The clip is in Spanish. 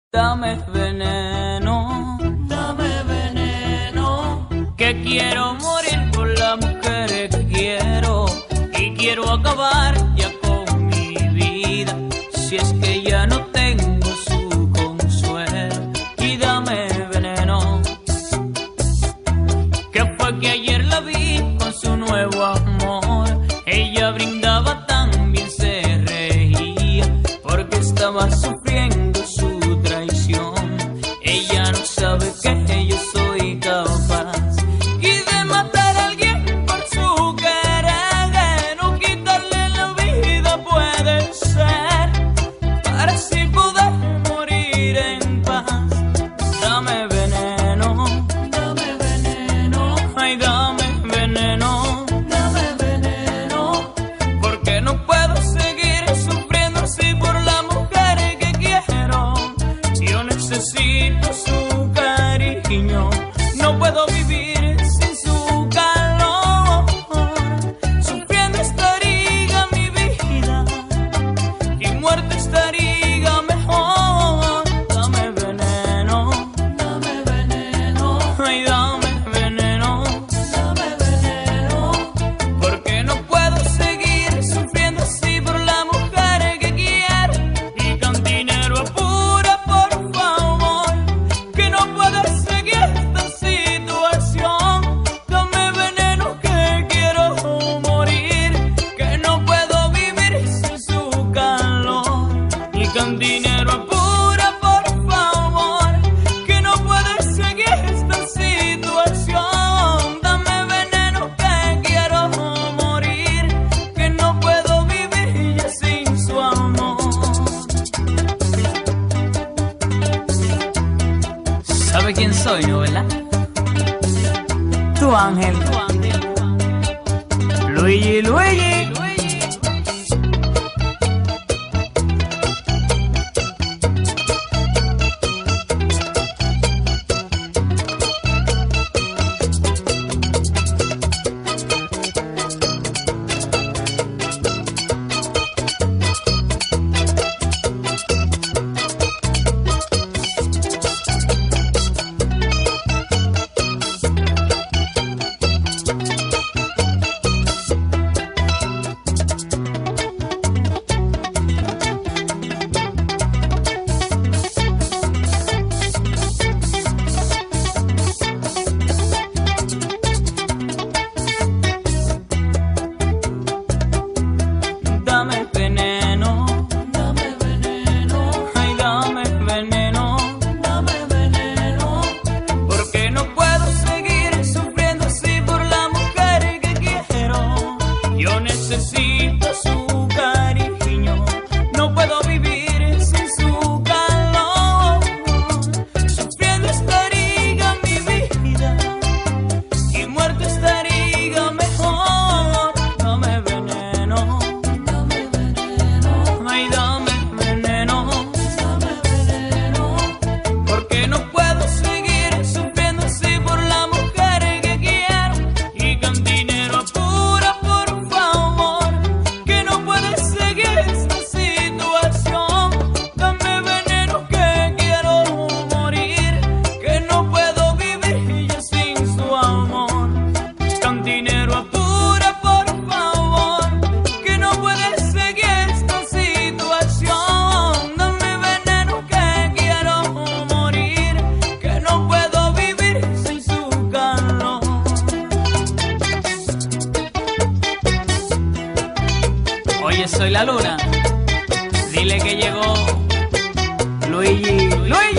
Dame veneno, que quiero morir por la mujer que quiero y quiero acabar ya con mi vida, si es que ya no tengo su consuelo. Y dame veneno, que fue que ayer la vi con su nuevo amor, ella brindaba tan bien, se reía porque estaba sufriendo su traición. Ella no sabe que yo soy capaz y de matar a alguien por su querer, no quitarle la vida puede ser, para así poder morir en paz. Dame veneno, ay dame veneno, porque no puedo seguir sufriendo así por la mujer que quiero. Yo necesito su cariño, no puedo vivir sin su calor. Sufriendo estaría mi vida y muerto estaría mejor. Dame veneno, ay dame veneno, porque no puedo seguir sufriendo así por la mujer que quiero. Y con dinero apura, por favor, que no puedo seguir esta situación. Dame veneno que quiero morir, que no puedo vivir sin su calor. Y con dinero apura, por favor, que no puedo seguir esta situación. Dame veneno que quiero morir, que no puedo vivir ya sin su amor. ¿Sabe quién soy, no, verdad? Tu ángel, Luigi. Dame veneno, ay dame veneno, porque no puedo seguir sufriendo así por la mujer que quiero. Yo necesito su cariño, no puedo vivir sin su calor. Sufriendo estaría mi vida y muerto estaría mejor. Dame veneno, ay dame veneno, porque no puedo seguir sufriendo así por la mujer que quiero. Y con dinero apura, por favor, que no puedo seguir esta situación. Dame veneno que quiero morir, que no puedo vivir ya sin su amor. Con dinero apura, por favor, que no puedes seguir esta situación. Dame veneno que quiero morir, que no puedo vivir sin su calor. Oye, soy la luna, dile que llegó Luigi.